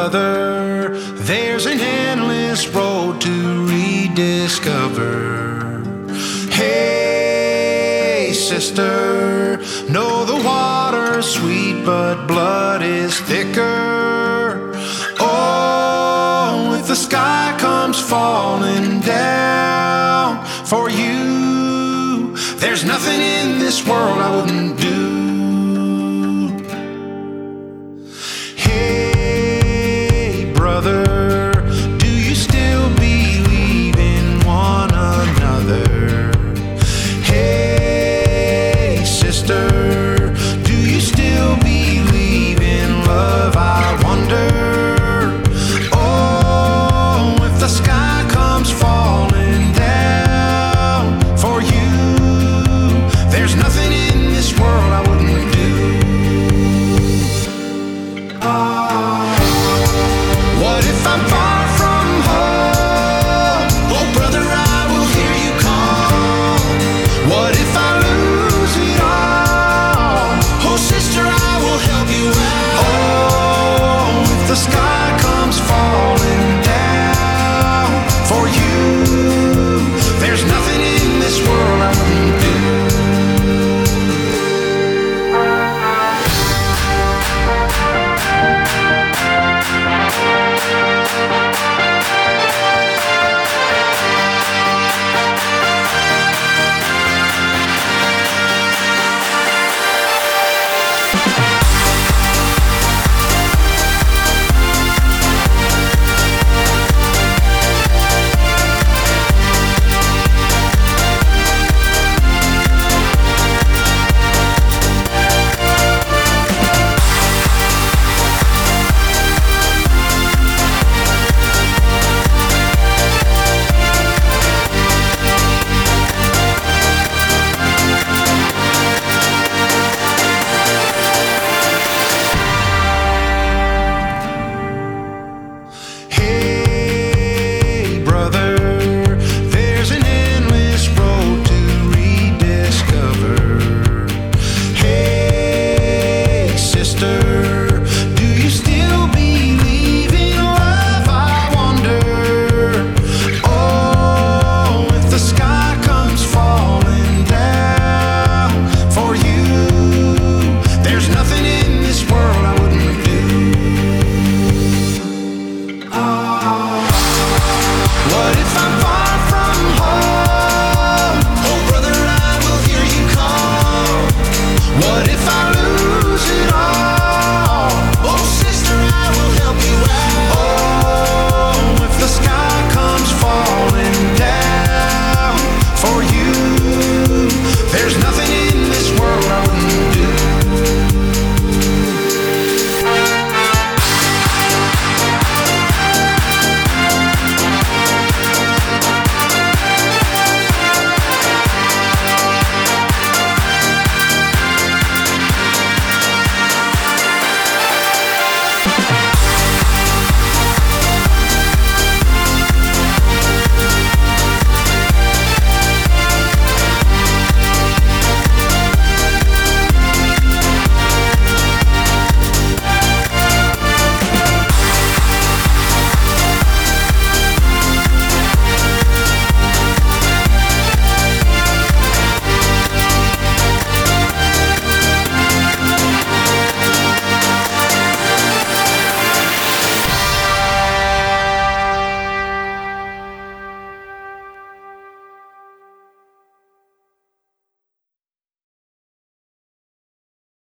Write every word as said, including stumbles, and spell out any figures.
brother, there's an endless road to rediscover. Hey, sister, know the water's sweet, but blood is thicker. Oh, if the sky comes falling down for you, there's nothing in this world I wouldn't do. Hey, brother, do you still believe in one another? Hey, sister,